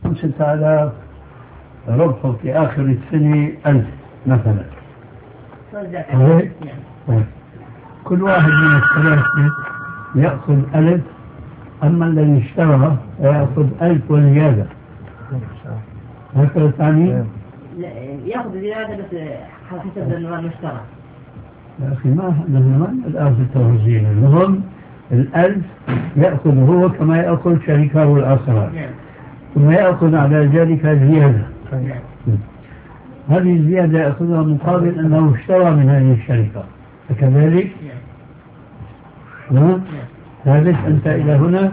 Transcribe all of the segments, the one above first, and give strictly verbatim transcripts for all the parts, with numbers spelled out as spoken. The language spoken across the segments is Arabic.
خمسة آلاف ربحه في آخر السنة ألف مثلا. كل واحد من الثلاثة يأخذ ألف، أما الذي اشترى يأخذ ألف وزيادة. هكذا ثاني يأخذ زيادة بس حسب النوع المشترى. يا أخي ما نحن الآن في التوزيع، المهم الألف يأخذ هو كما يأخذ شريكه الآخران، ثم يأخذ على ذلك زيادة. هذه الزيادة يأخذها مقابل أنه اشترى من هذه الشركة، فكذلك ثابت أنت إلى هنا.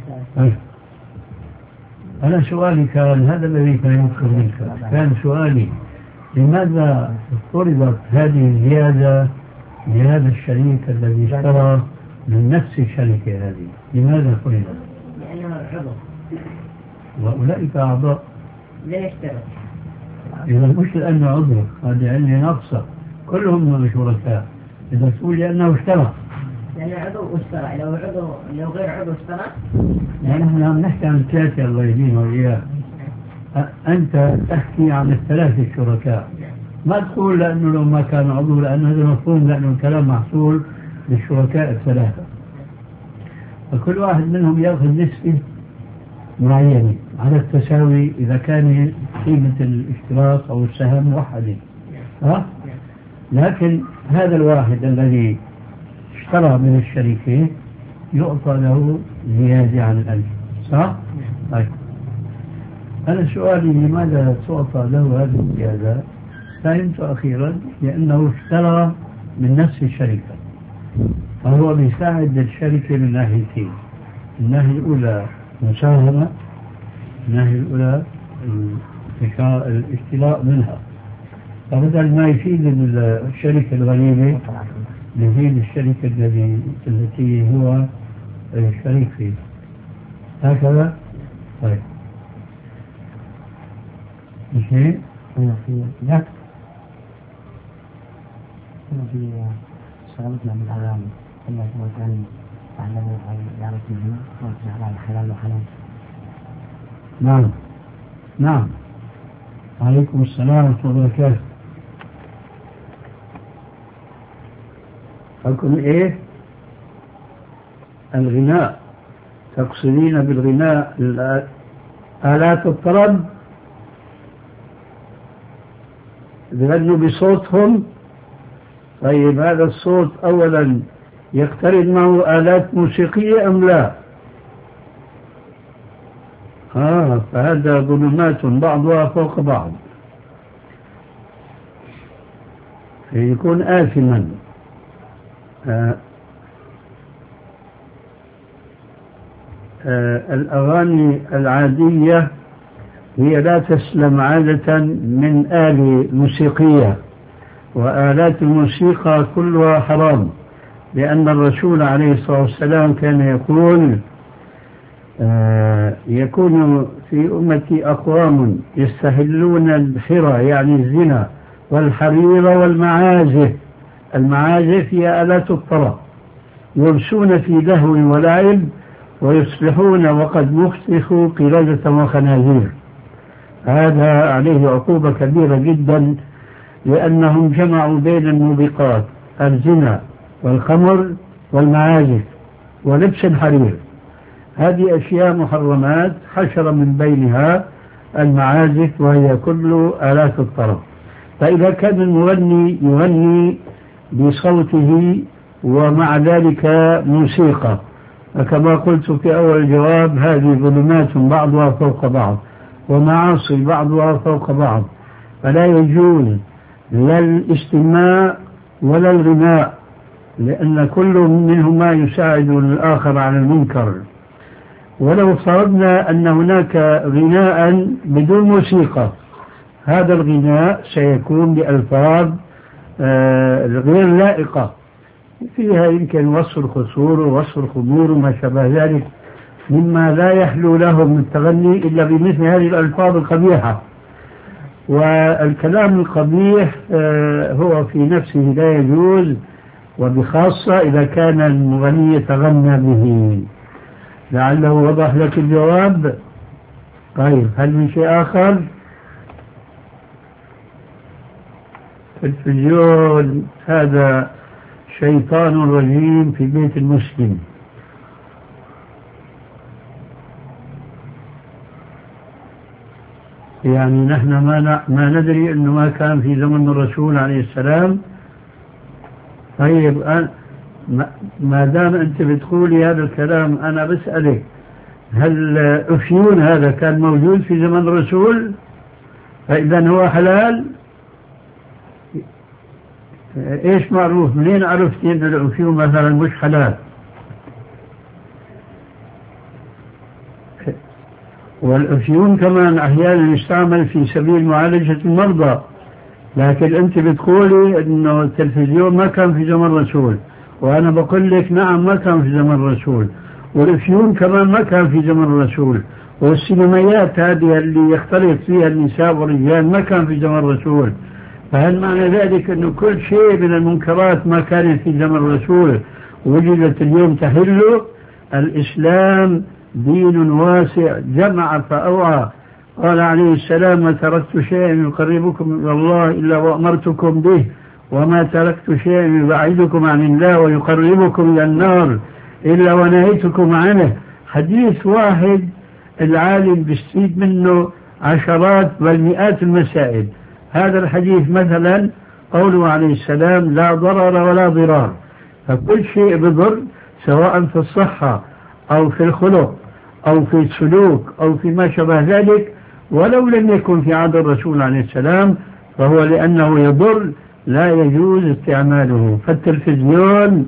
أنا سؤالي كان هذا الذي كان يذكر منك، كان سؤالي لماذا فرضت هذه الزيادة لهذا الشريك الذي اشترى من نفس الشركة هذه؟ لماذا فرضت؟ لأنه عضو وأولئك أعضاء لا يشترك. إذا مش لأنه عضو، هذه عندي ناقصة، كلهم من شركاء. إذا تقول لأنه اشترى، لأنه عضو واشترى، لو عضو لو غير عضو اشترى. يعني نحن عم نحكي عن الثلاثة الله يهدينا وإياه، أنت تحكي عن الثلاثة الشركاء، ما تقول لأنه لو ما كان عضو، لأنه هذا مفهوم، لأنه الكلام محصول للشركاء الثلاثة، فكل واحد منهم يأخذ نسبة معينة على التساوي إذا كان قيمة الاشتراك أو السهم موحدة. ها؟ لكن هذا الواحد الذي اشترى من الشريكين يعطى له زيادة عن الألف، صح؟ طيب أنا سؤالي لماذا تعطى له هذه الزيادة؟ فهمت أخيرا لأنه اشترى من نفس الشركة، فهو بيساعد الشركة من ناحيتين. الناحية الأولى مساهمة، الناحية الأولى الاشتراء منها، فبدل ما يفيد الشركة الغريبة يفيد الشركة الذي التي هو شريك فيه. هكذا. طيب شيء في ذاك في شغلتنا من الأغاني إلا هو كان تعلم يعرف منه ويرجع على الحلال وحلال. نعم نعم. عليكم السلام ورحمة الله وبركاته. حكم إيه؟ الغناء، تقصدين بالغناء آلات الطرب بغنوا بصوتهم؟ طيب هذا الصوت أولا يقترن معه آلات موسيقية أم لا؟ آه فهذا ظلمات بعضها فوق بعض، يكون آثما. آه آه الأغاني العادية هي لا تسلم عادة من آلة موسيقية، وآلات الموسيقى كلها حرام، لأن الرسول عليه الصلاة والسلام كان يقول آه يكون في أمتي أقوام يستهلون الحرى يعني الزنا والحرير والمعازف. المعازف هي آلات الطرب، يمسون في لهو ولعب ويصبحون وقد مفتخوا قردة وخنازير. هذا عليه عقوبة كبيرة جدا، لأنهم جمعوا بين الموبقات الزنا والخمر والمعازف ولبس الحرير. هذه أشياء محرمات، حشر من بينها المعازف وهي كل آلات الطرب. فإذا كان المغني يغني بصوته ومع ذلك موسيقى، فكما قلت في أول الجواب هذه ظلمات بعضها فوق بعض ومعاصي بعضها فوق بعض، فلا يجوز لا الاستماع ولا الغناء، لأن كل منهما يساعد الآخر على المنكر. ولو فرضنا أن هناك غناء بدون موسيقى، هذا الغناء سيكون بألفاظ آه غير لائقة، فيها يمكن وصف الخصور ووصف الخمور وما شابه ذلك، مما لا يحلو له من التغني إلا بمثل هذه الألفاظ القبيحة. والكلام القبيح آه هو في نفسه لا يجوز، وبخاصة إذا كان المغني يتغنى به. لعله وضح لك الجواب. طيب هل من شيء آخر؟ التلفزيون هذا شيطان رجيم في بيت المسلم. يعني نحن ما ما ندري انه ما كان في زمن الرسول عليه السلام. طيب ما دام انت بتقولي هذا الكلام انا بسألك، هل أفيون هذا كان موجود في زمن الرسول؟ فإذا هو حلال؟ ايش معروف؟ منين عرفتي ان الأفيون مثلا مش حلال؟ والأفيون كمان أحيانا يستعمل في سبيل معالجة المرضى، لكن أنت بتقولي أنه التلفزيون ما كان في زمن الرسول، وأنا بقول لك نعم ما كان في زمن الرسول، والأفيون كمان ما كان في زمن الرسول، والسينمائيات هذه اللي يختلط فيها النساء والرجال ما كان في زمن الرسول. فهل معنى ذلك أنه كل شيء من المنكرات ما كانت في زمن الرسول وجدت اليوم تحله؟ الإسلام دين واسع جمع فأوعى. قال عليه السلام: ما تركت شيئا يقربكم إلى الله إلا وأمرتكم به، وما تركت شيئا يبعدكم عن الله ويقربكم إلى النار إلا ونهيتكم عنه. حديث واحد العالم بيستفيد منه عشرات بل مئات المسائل. هذا الحديث مثلا قوله عليه السلام: لا ضرر ولا ضرار. فكل شيء بضر سواء في الصحة أو في الخلق أو في السلوك أو في ما شابه ذلك، ولو لم يكن في عهد الرسول عليه السلام، فهو لأنه يضر لا يجوز استعماله. فالتلفزيون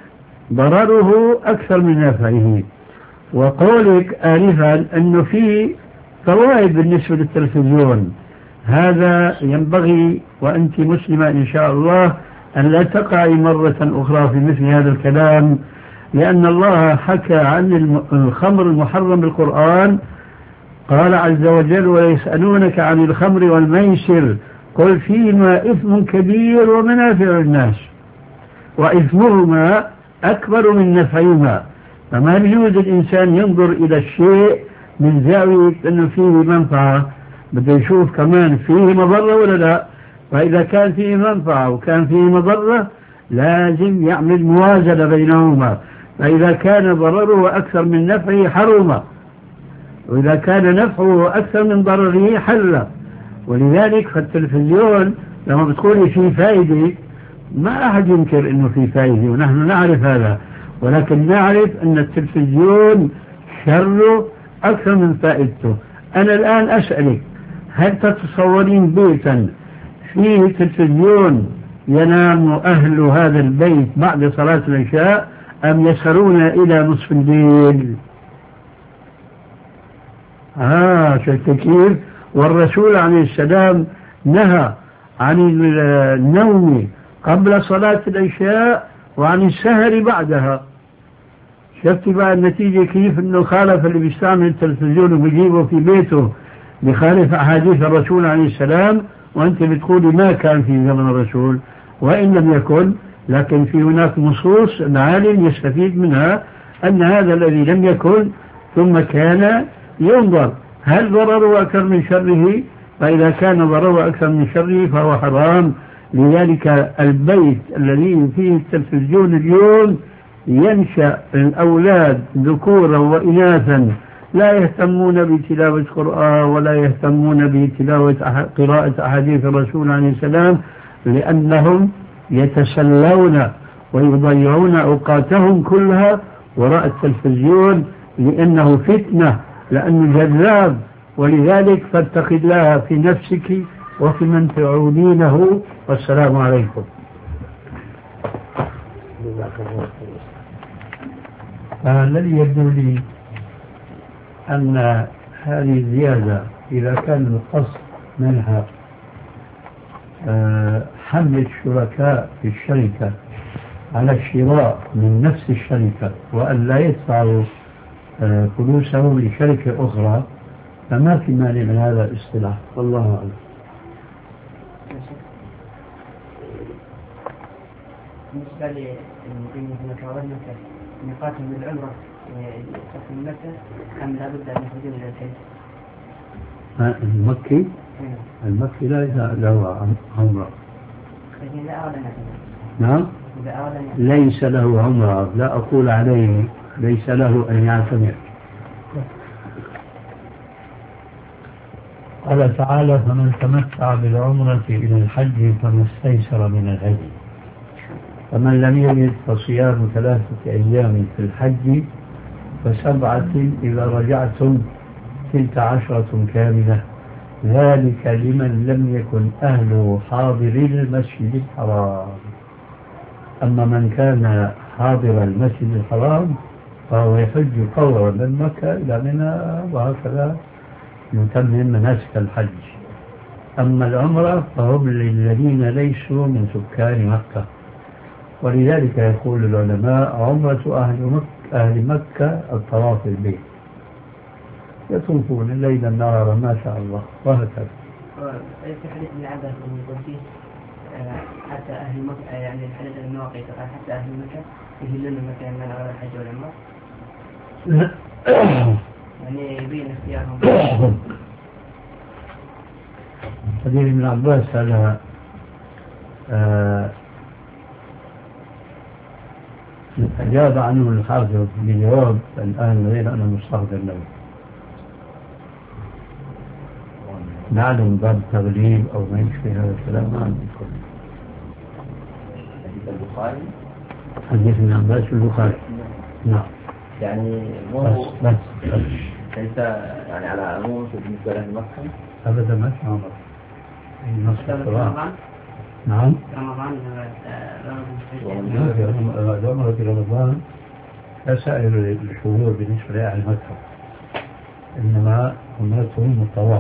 ضرره أكثر من نفعه. وقولك آنفا أنه في فوائد بالنسبة للتلفزيون، هذا ينبغي وأنت مسلمة إن شاء الله أن لا تقعي مرة أخرى في مثل هذا الكلام، لأن الله حكى عن الخمر المحرم بالقرآن. قال عز وجل: ويسألونك عن الخمر والميسر قل فيهما إثم كبير ومنافع للناس وإثمهما أكبر من نفعهما. فما يجوز الإنسان ينظر إلى الشيء من زاوية أنه فيه منفعة، بده يشوف كمان فيه مضرة ولا لا. فإذا كان فيه منفعة وكان فيه مضرة لازم يعمل موازنة بينهما. فإذا كان ضرره أكثر من نفعه حرم، وإذا كان نفعه أكثر من ضرره حل. ولذلك فالتلفزيون لما بتقولي فيه فائدة، ما أحد ينكر أنه فيه فائدة ونحن نعرف هذا، ولكن نعرف أن التلفزيون شره أكثر من فائدته. أنا الآن أسألك: هل تتصورين بيتا فيه تلفزيون ينام أهل هذا البيت بعد صلاة العشاء أم يسهرون إلى نصف الليل؟ آه شفت كيف؟ والرسول عليه السلام نهى عن النوم قبل صلاة العشاء وعن السهر بعدها. شفت بقى النتيجة كيف؟ انه خالف اللي بيستعمل التلفزيون وبيجيبه في بيته، بخالف أحاديث الرسول عليه السلام، وأنت بتقولي ما كان في زمن الرسول. وإن لم يكن، لكن في هناك نصوص العالم يستفيد منها أن هذا الذي لم يكن ثم كان ينظر هل ضرره أكثر من شره، فإذا كان ضرره أكثر من شره فهو حرام. لذلك البيت الذي فيه التلفزيون اليوم ينشأ الأولاد ذكورا وإناثا لا يهتمون بتلاوة قرآن ولا يهتمون بتلاوة قراءة أحاديث الرسول عليه السلام، لأنهم يتسلون ويضيعون أوقاتهم كلها وراء التلفزيون، لأنه فتنة، لأنه جذاب. ولذلك فاتق الله في نفسك وفي من تعودينه. والسلام عليكم. الذي يبدو لي أن هذه الزيادة إذا كان القصد منها حمل الشركاء في الشركة على الشراء من نفس الشركة وأن لا يدفعوا فلوسهم لشركة أخرى، فما في مانع من هذا الاصطلاح، والله أعلم. بالنسبة للمتواجدين ميقاتهم للعمرة من مكة أم لابد أن يخرجون إلى الحج؟ المكي المكي ليس له عمرة. نعم ليس له عمرة، لا أقول عليه ليس له أن يعتمر. قال تعالى فمن تمتع بالعمرة إلى الحج فما استيسر من الهدي، فمن لم يجد فصيام ثلاثة أيام في الحج وسبعة إذا رجعتم تلك عشرة كاملة، ذلك لمن لم يكن أهله حاضر المسجد الحرام. أما من كان حاضر المسجد الحرام فهو يحج فورا من مكة إلى منى وهكذا يتمم مناسك الحج. أما العمرة فهم للذين ليسوا من سكان مكة، ولذلك يقول العلماء عمرة أهل مكة, أهل مكة الطواف البيت، يطوفون الليل النهار ما شاء الله وهكذا. في حديث ابن عباس يقول فيه حتى أهل مكة، يعني الحديث المواقيت قال حتى أهل مكة يهلون مكة من غير الحج والعمرة، يعني يبين اختيارهم. حديث ابن عباس هذا آه أجاب عنه الحافظ بجواب الآن غير أنا مستحضر له. نعلم باب تغليب أو ما يشبه هذا الكلام ما عندي كله. حديث البخاري حديث ابن عباس في البخاري نعم يعني بس بس بس ليس يعني على عموم بالنسبة لأهل مكة أبدا ما في عمر نص القرآن. نعم رمضان العمرة في رمضان كسائر الشهور بالنسبة لأهل مكة، إنما عمرتهم الطواف.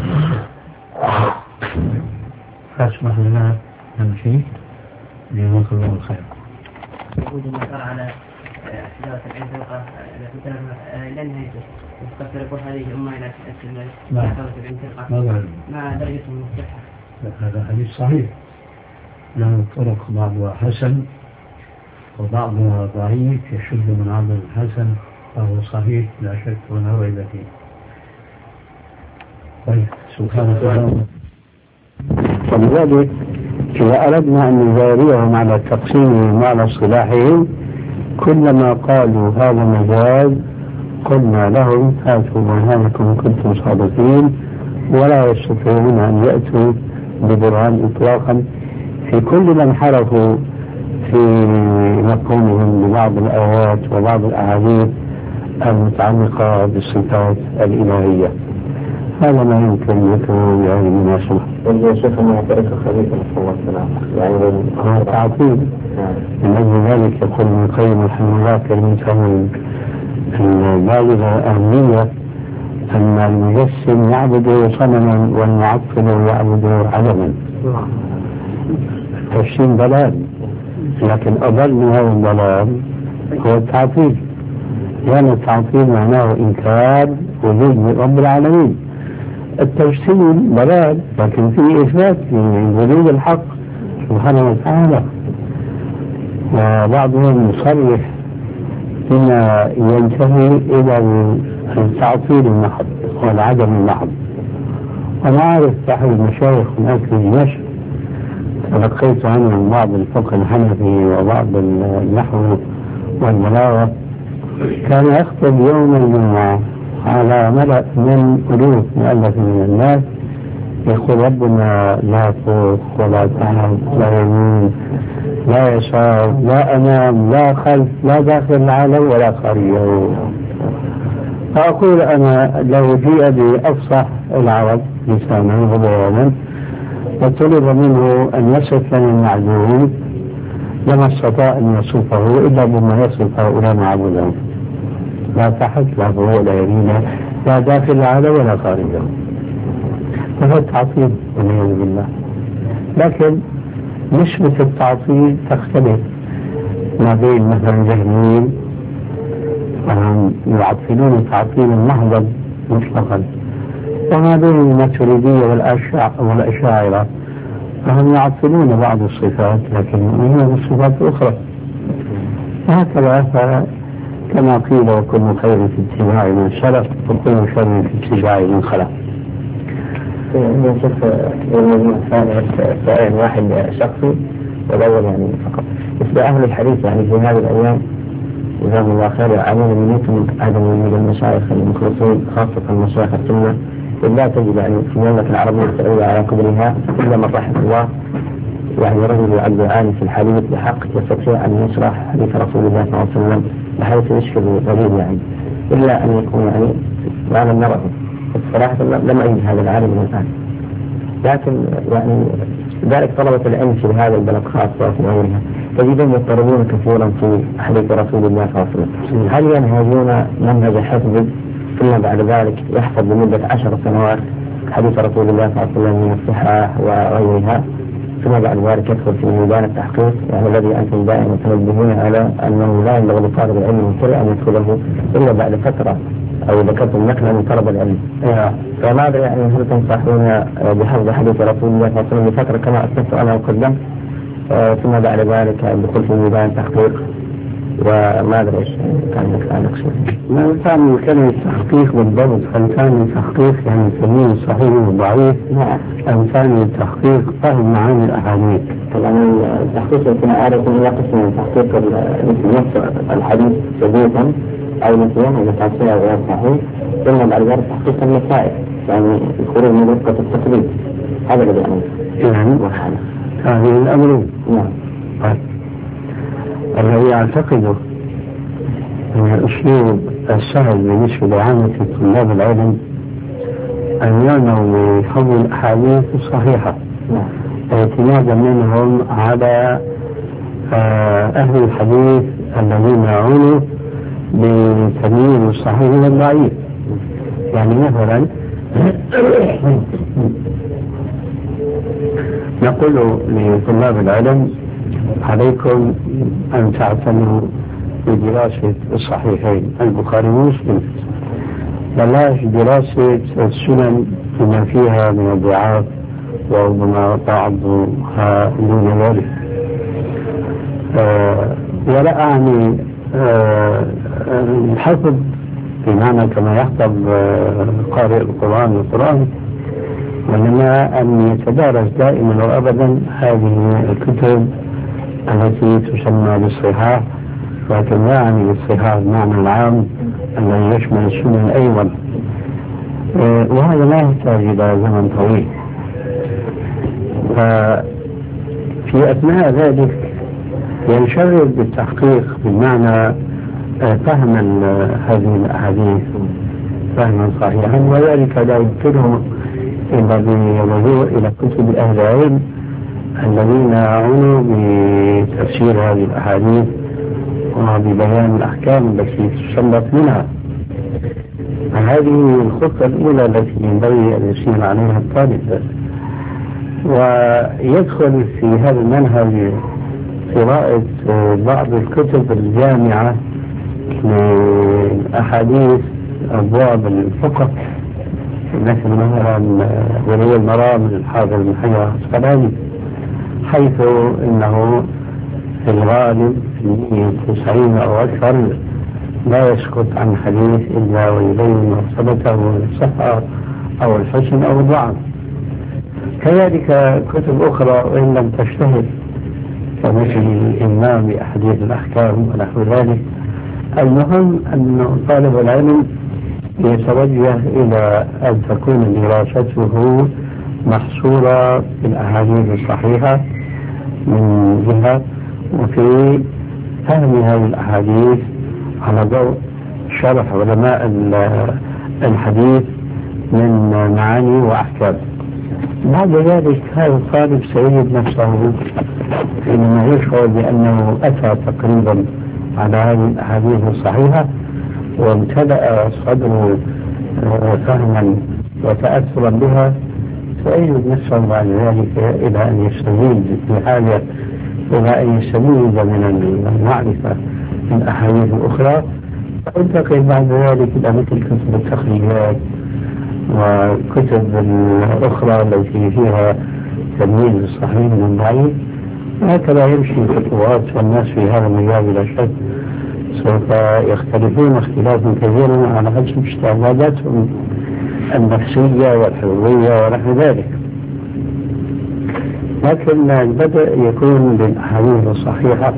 فاسمح لنا نمشي لنطلب الله الخير. وجود المسار على حجارة العين فرقة لأن هيته تفكر يقول هذه أمة إلى حجارة العين فرقة ما درجة من الصحة. هذا حديث صحيح له طرق بعضها حسن وبعضها ضعيف يشد من عضل الحسن فهو صحيح لا شك ولا ريب فيه. طيب سبحانك اللهم. ولذلك إذا أردنا أن نجاريهم على تقسيمهم وعلى اصطلاحهم كلما قالوا هذا مجاز قلنا لهم هاتوا برهانكم كنتم صادقين، ولا يستطيعون أن يأتوا ببرهان إطلاقا في كل من انحرفوا في مفهومهم ببعض الآيات وبعض الأحاديث المتعلقة بالصفات الإلهية. هذا ما يمكن ذكره بهذه المناسبة. والله شيخ ما يعطيك خليفة صلى الله عليه وسلم يعني هو تعطيل. من أجل ذلك يقول ابن القيم رحمه الله كلمته البالغة أهمية أن المجسم يعبد صنما والمعطل يعبد عدما. التجسيم ضلال، لكن أضل من هذا الضلال هو التعطيل، لأن يعني التعطيل معناه إنكار وجود رب العالمين. التجسيم ضلال لكن فيه إثبات من وجود الحق سبحانه وتعالى، وبعضهم يصرح بما ينتهي إلى التعطيل المحض والعدم المحض. وأنا أعرف أحد المشايخ هناك في دمشق تلقيت عنه من بعض الفقه الحنفي وبعض النحو والبلاغة، كان يخطب يوم الجمعة على ملأ من ألوف مؤلف من الناس يقول ربنا لا فوق ولا تحت لا يمين لا يسار لا أمام لا خلف لا داخل العالم ولا خارجه. فأقول أنا لو جيء بأفصح العرب لسانا وبيانا وطلب منه أن يصف لنا المعلوم لما استطاع أن يصفه إلا بما يصف هؤلاء معبودهم، لا تحت لا فوق لا يمين لا داخل العالم ولا خارجه. فهو التعطيل والعياذ بالله. لكن نسبة التعطيل تختلف ما بين مثلا جهميين فهم يعطلون تعطيلا محضا مطلقا، وما بين الماتريدية والأشاعرة فهم يعطلون بعض الصفات لكن يؤمنون بالصفات الأخرى. وهكذا كما قيل وكل خير في اتباع من سلف وكل شر في اتباع من خلف. نشوف سؤال واحد شخصي والأول يعني فقط. مثل أهل الحديث يعني في هذه الأيام جزاهم الله خير يعانون من يمكن عدم وجود المشايخ المخلصين خاصة مشايخ السنة، لا تجد يعني في المملكة العربية السعودية على قدرها إلا من رحم الله، يعني رجل يعد عالم في الحديث بحق يستطيع أن يشرح حديث رسول الله صلى الله عليه وسلم بحيث يشكل غريب يعني، إلا أن يكون يعني العالم نرى. الصراحة لم أجد هذا العالم من الآن، لكن يعني ذلك طلبة العلم في هذا البلد خاصة وفي غيرها تجدهم يضطربون كثيرا في حديث رسول الله صلى الله عليه وسلم. هل ينهجون منهج حفظ ثم بعد ذلك يحفظ لمدة عشر سنوات حديث رسول الله صلى الله عليه وسلم من الصحاح وغيرها، ثم بعد ذلك يدخل في ميدان التحقيق يعني الذي أنتم دائما تنبهون على أنه لا ينبغي لطالب العلم المبتدئ أن يدخله إلا بعد فترة أو ذكرتم نقلا من طلب العلم. فماذا يعني هل تنصحون بحفظ حديث رسول الله صلى الله عليه وسلم لفترة كما أسلفت أنا وقدمت ثم بعد ذلك الدخول في ميدان التحقيق، وماذا إيش كان نقصد؟ ما كان كلمة تحقيق بالضبط؟ هل كان تحقيق يعني تمييز صحيح وضعيف؟ نعم. أم كان تحقيق فهم معاني الأحاديث؟ طبعا التحقيق يكون عادة إلى قسم تحقيق نفس الحديث ثبوتا أو نسيان أو متعصية غير صحيح، ثم بعد ذلك تحقيق النتائج يعني الخروج من رفقة التقليد. هذا الذي أنا يعني وحاله هذه الأمر. نعم. طيب الذي أعتقده أن الأسلوب السهل بالنسبة لعامة طلاب العلم أن يعنوا بحفظ الأحاديث الصحيحة اعتمادا منهم على أهل الحديث الذين عنوا بتمييز الصحيح والضعيف. يعني مثلا نقول لطلاب العلم عليكم أن تعتنوا بدراسة الصحيحين البخاري ومسلم، بلاش دراسة السنن بما فيها من الضعاف وربما بعضها دون ذلك. آه ولا أعني آه الحفظ بمعنى كما يحفظ آه قارئ القرآن القرآن، وإنما أن يتدارس دائما وأبدا هذه الكتب التي تسمى بالصحاح، لكن لا يعني بالصحاح المعنى العام الذي يشمل السنن أيضا. آه وهذا لا يحتاج إلى زمن طويل. ففي أثناء ذلك ينشغل بالتحقيق بمعنى فهم هذه الأحاديث فهما صحيحا، وذلك لا يمكنه إلا بالرجوع إلى كتب أهل العلم الذين عنوا بتفسير هذه الأحاديث وببيان الأحكام التي تستنبط منها. هذه الخطة الأولى التي ينبغي أن يسير عليها الطالب، ويدخل في هذا المنهج قراءة بعض الكتب الجامعة لأحاديث أبواب الفقه، مثل مثلا ولي المرام للحافظ بن حجر العسقلاني، حيث إنه في الغالب في تسعين أو أكثر لا يسقط عن حديث إلا ويبين مرتبته من الصحة أو الحسن أو الضعف. كذلك كتب أخرى وإن لم تشتهر كمثل الإمام بأحاديث الأحكام ونحو ذلك. المهم أن طالب العلم يتوجه إلى أن تكون دراسته محصورة في الأحاديث الصحيحة من جهة، وفي فهم هذه الأحاديث على ضوء شرح علماء الحديث من معاني وأحكام. بعد ذلك هذا الطالب سيجد نفسه حينما يشعر بأنه أتى تقريبا على هذه الأحاديث الصحيحة وامتلأ صدره فهما وتأثرا بها، سيجد نفسه بعد ذلك إلى أن يستزيد بحاجة إلى أن يستزيد من المعرفة من أحاديث أخرى، فانتقل بعد ذلك إلى مثل كتب التخريجات وكتب الأخرى التي فيها تمييز الصحيح من الضعيف. هكذا يمشي الخطوات، والناس في هذا المجال بلا شك سوف يختلفون اختلافا كثيرا على حسب استعداداتهم النفسية والحرية ونحو ذلك. لكن البدء يكون بالأحاديث الصحيحة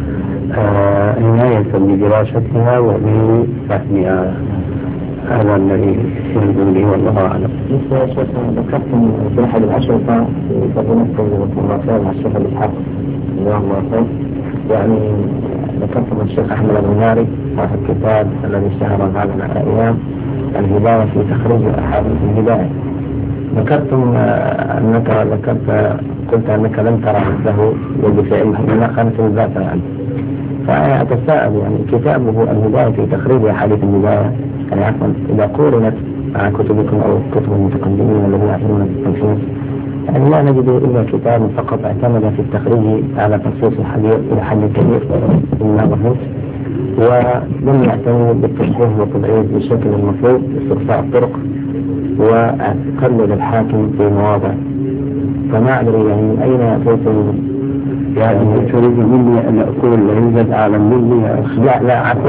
عناية بدراستها وبفهمها. هذا الذي يبدو لي والله أعلم. ذكرتم في أحد الأشرطة في تقديم الكونغرسية مع الشيخ الإسحاق الله الله يعني ذكرتم الشيخ أحمد الغناري صاحب الكتاب الذي اشتهر هذا الأيام الهداية في تخريج أحاديث الهداية. ذكرتم أنك ذكرت قلت أنك لم ترى مثله وبفعله إلا كانت الذات عنه. فأتساءل يعني كتابه الهداية في تخريج أحاديث الهداية يعني عفوا إذا قورنت مع كتبكم أو كتب المتقدمين الذين يعملون بالتنفيذ يعني لا نجد إلا كتاب فقط اعتمد في التخريج على تخصيص الحديث إلى حد كبير من الرهوس ولم يعتمد بالتصحيح والتضعيف بشكل المفروض استقصاء الطرق وتقلد الحاكم في مواضع. فما أدري يعني أين أتيتم يعني تريد مني أن أقول يوجد أعلم مني؟ لا لا عفوا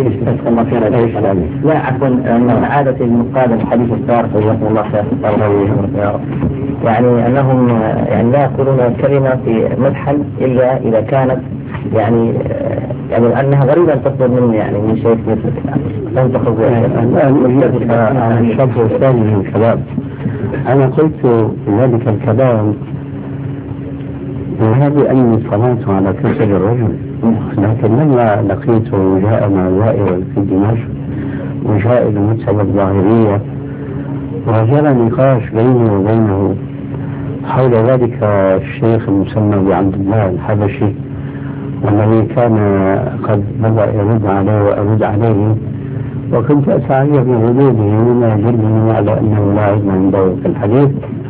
لا عفوا من عادة المقابل الحديث الدار جزاكم الله خير يعني أنهم يعني لا يقولون كلمة في مدحا إلا إذا كانت يعني يعني أنها غريبة تصدر مني يعني من شيء مثل لم تخرج الآن عن الشرط الثاني من الكلام. أنا قلت ذلك الكلام وهذه أني صليت على كسر الرجل، لكن لما لقيته جاء مع زائر في دمشق وجاء المكتبة الظاهرية وجرى نقاش بيني وبينه حول ذلك الشيخ المسمى بعبد الله الحبشي والذي كان قد بدأ يرد عليه وأرد عليه وكنت أتعجب من ردوده وما يدلني على أنه لا علم عنده في الحديث.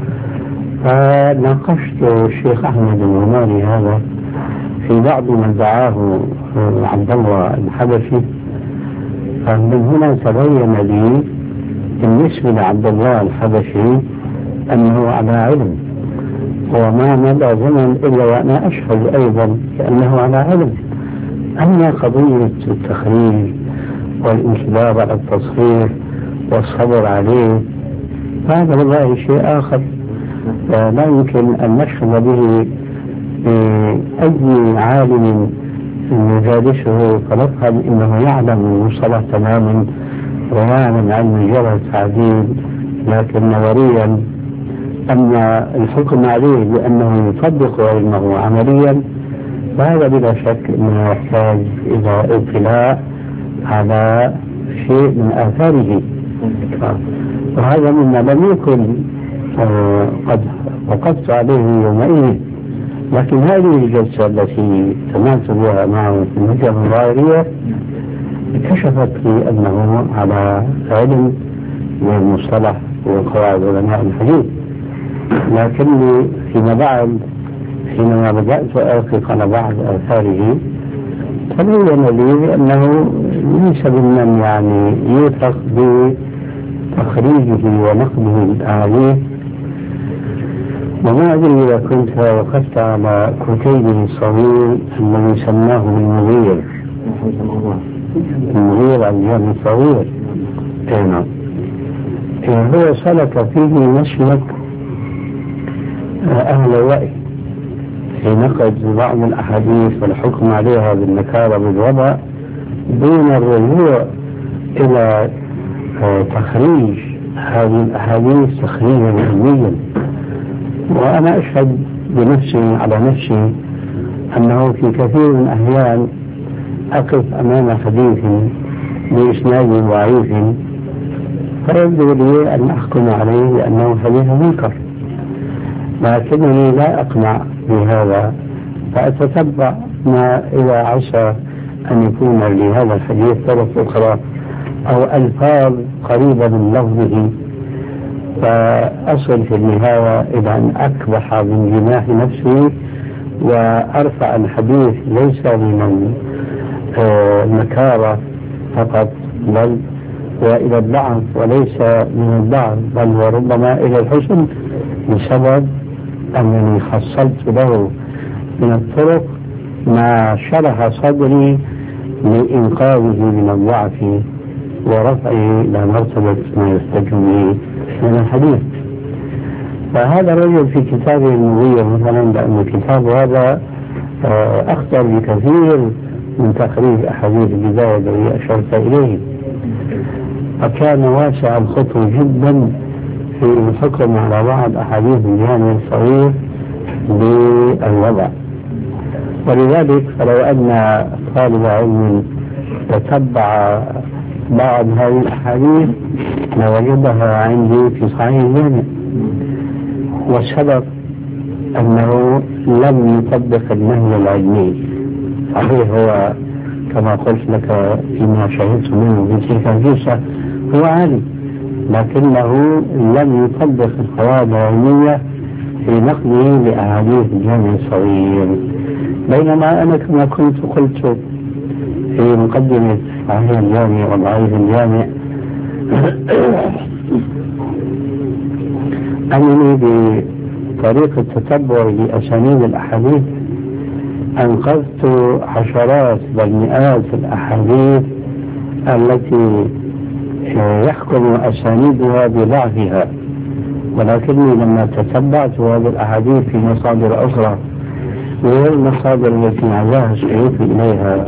فناقشت الشيخ أحمد الغناري هذا في بعض من دعاه عبد الله الحبشي، فمن هنا تبين لي بالنسبة لعبد الله الحبشي أنه على علم وما مدى زمن إلا وأنا أشهد أيضا كأنه على علم. أما قضية التخريج والإنكباب على التصحيح والصبر عليه هذا والله شيء آخر لا يمكن أن نشهد به أي عالم يجالسه فنفهم أنه يعلم المصطلح تماما ويعلم علم جرى التعديل، لكن نظريا أما الحكم عليه بأنه يطبق علمه عمليا فهذا بلا شك أنه يحتاج إلى اطلاع على شيء من آثاره، وهذا مما لم يكن آه قد وقفت عليه يومئذ. لكن هذه الجلسة التي سمعت بها معه في المكتبة الظاهرية كشفت لي أنه على علم والمصطلح وقواعد علماء الحديث، لكني فيما بعد حينما بدأت أرقق على بعض آثاره تبين لي أنه ليس ممن يعني يوثق بتخريجه ونقده الأحاديث. وما أدري إذا كنت وقفت على كتيبه الصغير الذي سماه المغير المغير الجامع الصغير هنا هو سلك فيه مسلك أهل الرأي في نقد بعض الأحاديث والحكم عليها بالنكارة بالوضع دون الرجوع إلى تخريج هذه الأحاديث تخريجا علميا. وأنا أشهد بنفسي على نفسي أنه في كثير من الأحيان أقف أمام حديث بإسناد ضعيف فيبدو لي أن أحكم عليه بأنه حديث منكر، لكنني لا أقنع بهذا فأتتبع ما إذا عسى أن يكون لهذا الحديث طرق أخرى أو ألفاظ قريبة من لفظه، فأصل في النهاية إلى أن أكبح من جناح نفسي وأرفع الحديث ليس من النكارة فقط بل وإلى الضعف وليس من الضعف بل وربما إلى الحسن بسبب أنني حصلت له من الطرق ما شرح صدري لإنقاذه من الضعف ورفعه إلى مرتبة ما يحتاج به من الحديث. فهذا الرجل في كتابه المغية مثلا، لأن الكتاب هذا أخطر بكثير من تخريج أحاديث البداية الذي أشرت إليه، فكان واسع الخطو جدا في الحكم على بعض أحاديث الجامع الصغير بالوضع. ولذلك فلو أن طالب علم تتبع بعض هذه الأحاديث لوجدها عندي في صحيح الجامع، والسبب أنه لم يطبق النهي العلمي. صحيح هو كما قلت لك فيما شهدت منه في تلك الجلسة هو عالم، لكنه لم يطبق القواعد العلمية في نقله لأحاديث الجامع الصغير. بينما أنا كما كنت قلت في مقدمة صحيح الجامع وضعيف الجامع أنني بطريقة التتبع لأسانيد الأحاديث أنقذت عشرات بل مئات الأحاديث التي يحكم أسانيدها بضعفها، ولكني لما تتبعت هذه الأحاديث في مصادر أخرى وهي المصادر التي عزاها السيوطي إليها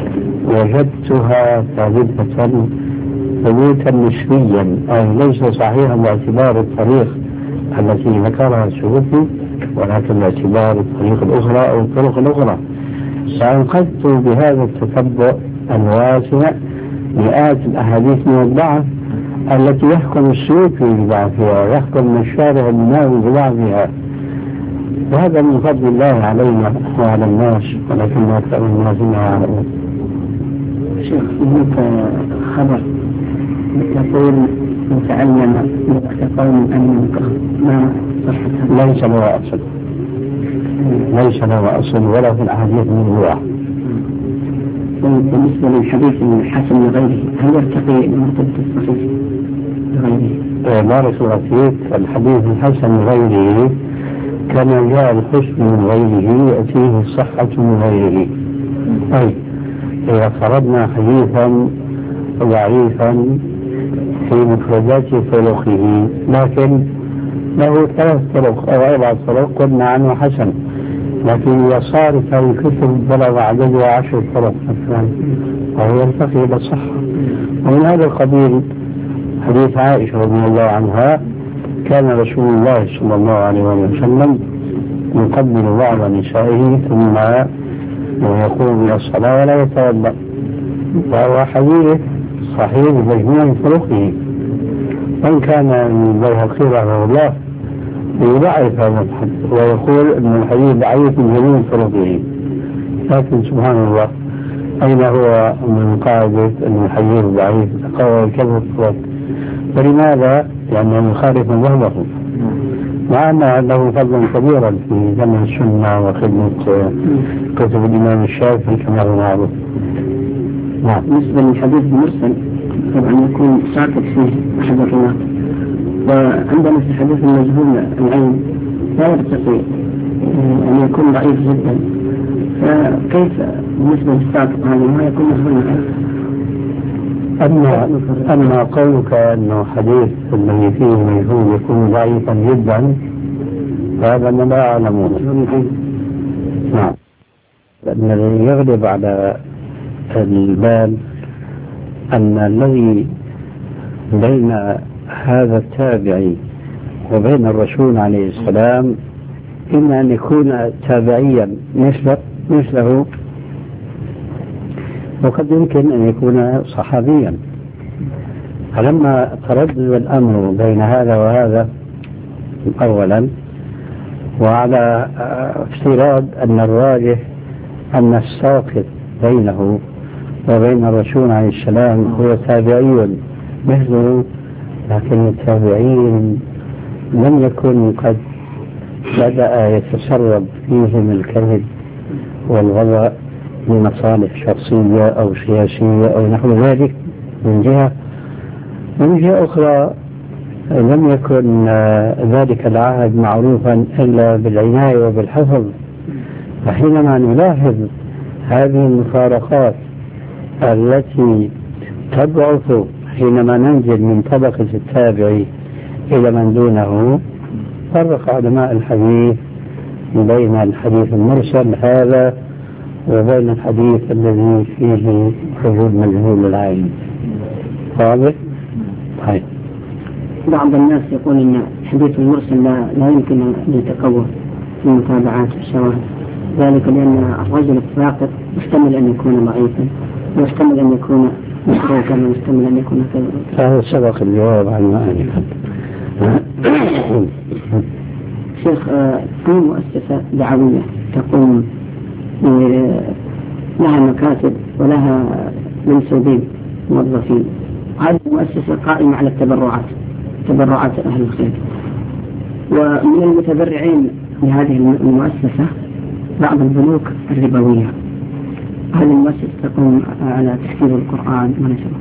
وجدتها ثابتة ثبوتا نسبيا، أي ليس صحيحا باعتبار الطريق التي ذكرها السيوطي، ولكن باعتبار الطريق الأخرى أو الطرق الأخرى. فأنقذت بهذا التتبع الواسع مئات الأحاديث من الضعف التي يحكم السيوطي بضعفها ويحكم الشارع الناوي بضعفها، وهذا من فضل الله علينا وعلى الناس، ولكن أكثر الناس لا يعلمون. شيخ هناك خبر يقول متعلم يقول أن ما صحة ليس له أصل، ليس له أصل ولا في الأحاديث من هو. بالنسبة للحديث الحسن لغيره هل يرتقي مرتبة الصحيح لغيره؟ بارك الله فيك. الحديث الحسن لغيره كما جاء الحسن من غيره يأتيه الصحة من غيره. أي إذا فرضنا حديثا ضعيفا في مفردات طرقه لكن له ثلاث طرق أو أربع طرق قلنا عنه حسن، لكن إذا صارت هذه الكتب بلغ عددها عشر طرق مثلا وهو يرتقي إلى الصحة. ومن هذا القبيل حديث عائشة رضي الله عنها كان رسول الله صلى الله عليه وسلم يقبل بعض نسائه ثم يقوم إلى الصلاة ولا يتوضأ، وهو حديث صحيح بمجموع طرقه، وإن كان من البيهقي رحمه الله يضعف هذا الحديث ويقول أن الحديث ضعيف من جميع طرقه، لكن سبحان الله أين هو من قاعدة أن الحديث ضعيف تقوى كذا الطرق؟ فلماذا؟ لأنه يخالف مذهبه، مع أن له فضلا كبيرا في جمع السنة وخدمة كتب الإمام الشافعي كما هو معروف. نعم. بالنسبة للحديث المرسل طبعا يكون ساقط فيه أحد الرواة، وعندنا في الحديث المجهول العين لا يرتقي أن يكون ضعيف جدا، فكيف بالنسبة للساقط هذا ما يكون مجهول العين؟ أما أما قولك أنه حديث الذي فيه مجهول يكون ضعيفا جدا فهذا أنا لا أعلمه. نعم. لأن الذي يغلب على البال أن الذي بين هذا التابعي وبين الرسول عليه السلام إما أن يكون تابعيا مثله مثله وقد يمكن أن يكون صحابيا. فلما تردد الأمر بين هذا وهذا أولا، وعلى افتراض أن الراجح أن الساقط بينه وبين الرسول عليه السلام هو تابعي مثله، لكن التابعين لم يكن قد بدأ يتسرب فيهم الكذب والغضب لمصالح شخصية أو سياسية أو نحو ذلك من جهة، ومن جهة أخرى لم يكن ذلك العهد معروفا إلا بالعناية وبالحفظ. فحينما نلاحظ هذه المفارقات التي تضعف حينما ننزل من طبقة التابعي إلى من دونه. فرق علماء الحديث بين الحديث المرسل هذا وبين الحديث الذي فيه وجود مجهول العين. واضح؟ طيب. بعض الناس يقول ان الحديث المرسل لا, لا يمكن ان يتقوى في المتابعات والشواهد، ذلك لان الرجل الساقط يحتمل ان يكون ضعيفا ويحتمل ان يكون متروكا ويحتمل ان يكون كذا. هذا سبق الجواب عن ما آنفا. شيخ، في مؤسسة دعوية تقوم لها مكاتب ولها منسوبين موظفين، هذه المؤسسة قائمة على التبرعات، تبرعات أهل الخير، ومن المتبرعين لهذه المؤسسة بعض البنوك الربوية. هذه المؤسسة تقوم على تحفيظ القرآن ونشره،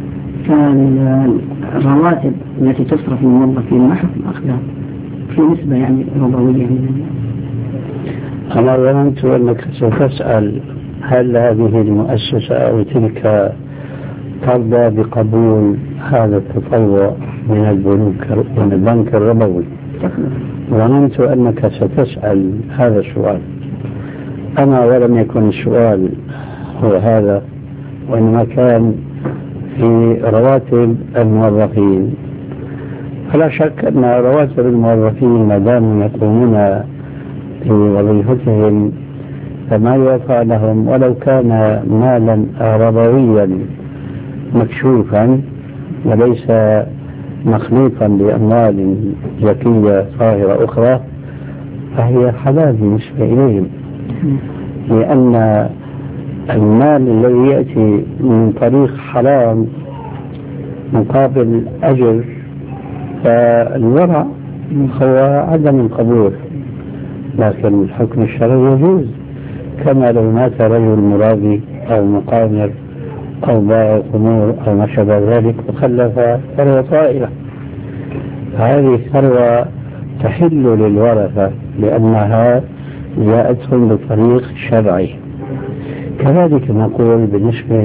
فالرواتب التي تصرف من الموظفين ما حكم أخذها في نسبة يعني ربوية من أنا ظننت أنك ستسأل هل هذه المؤسسة أو تلك ترضى بقبول هذا التطوع من البنوك من البنك الربوي. ظننت أنك ستسأل هذا السؤال. أنا ولم يكن السؤال هو هذا، وإنما كان في رواتب الموظفين. فلا شك أن رواتب الموظفين ما دام يقومون بوظيفتهم فما يوفى لهم ولو كان مالا ربويا مكشوفا وليس مخلوطا بأموال زكية طاهرة أخرى فهي حلال بالنسبة إليهم، لأن المال الذي يأتي من طريق حرام مقابل أجر فالورع هو عدم القبول، لكن الحكم الشرعي يجوز، كما لو مات رجل مرابي أو مقامر أو بائع خمور أو ما شابه ذلك وخلف ثروة طائلة، هذه ثروة تحل للورثة لأنها جاءتهم بطريق شرعي. كذلك نقول بالنسبة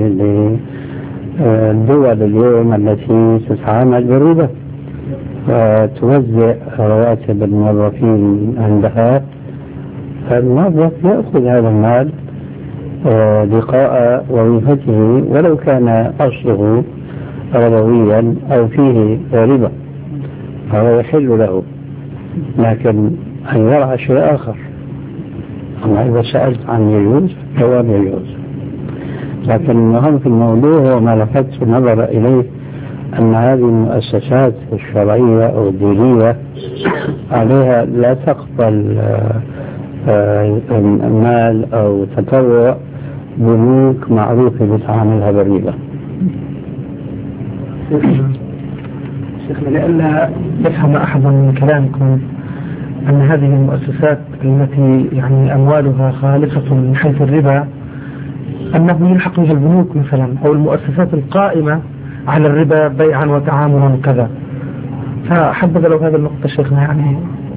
للدول اليوم التي تتعامل بالربا وتوزع رواتب الموظفين عندها، فالموظف يأخذ هذا المال لقاء وظيفته ولو كان أصله ربويا أو فيه ربا، هذا يحل له، لكن أن يرعى شيء آخر. أما إذا سألت عن يجوز جواب يجوز، لكن المهم في الموضوع هو ما لفت النظر إليه أن هذه المؤسسات الشرعية أو الدينية عليها لا تقبل مال أو تطوع بنوك معروفة بتعاملها بالربا. شيخنا، لئلا يفهم أحد من كلامكم أن هذه المؤسسات التي يعني أموالها خالصة من حيث الربا أنه يلحق بها البنوك مثلا أو المؤسسات القائمة على الربا بيعا وتعاملا وكذا، فحبذا لو هذا النقطة شيخنا يعني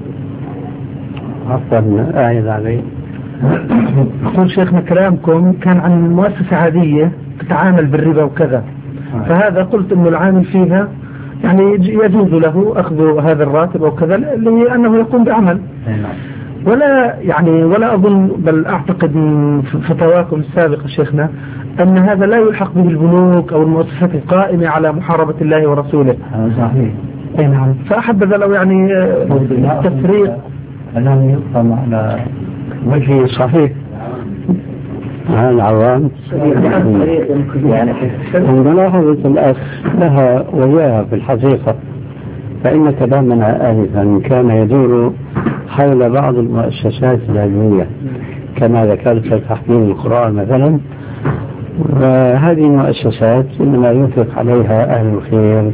عفوا أعيد علي. أقول شيخنا كلامكم كان عن مؤسسة عادية تتعامل بالربا وكذا، فهذا قلت أن العامل فيها يعني يجوز له أخذ هذا الراتب أو كذا لأنه يقوم بعمل، ولا يعني ولا أظن بل أعتقد من فتواكم السابقة شيخنا أن هذا لا يلحق به البنوك أو المؤسسات القائمة على محاربة الله ورسوله. صحيح. أي نعم. فأحبذ لو يعني التفريق أنه يفهم على وجه صحيح. هذا العوام ملاحظة الأخ لها وياها في الحقيقة، فإن كلامنا آنفا كان يدور حول بعض المؤسسات العلمية كما ذكرت تحفيظ القرآن مثلا، وهذه المؤسسات إنما ينفق عليها أهل الخير،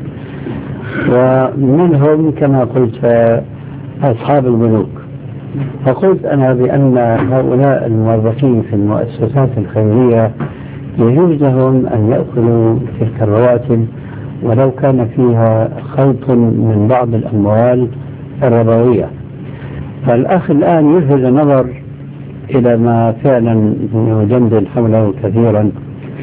ومنهم كما قلت أصحاب البنوك. فقلت أنا بأن هؤلاء الموظفين في المؤسسات الخيرية يجوز لهم أن يأخذوا تلك الرواتب ولو كان فيها خلط من بعض الأموال الربوية. فالأخ الآن يلفت النظر إلى ما فعلا يجندل حوله كثيرا،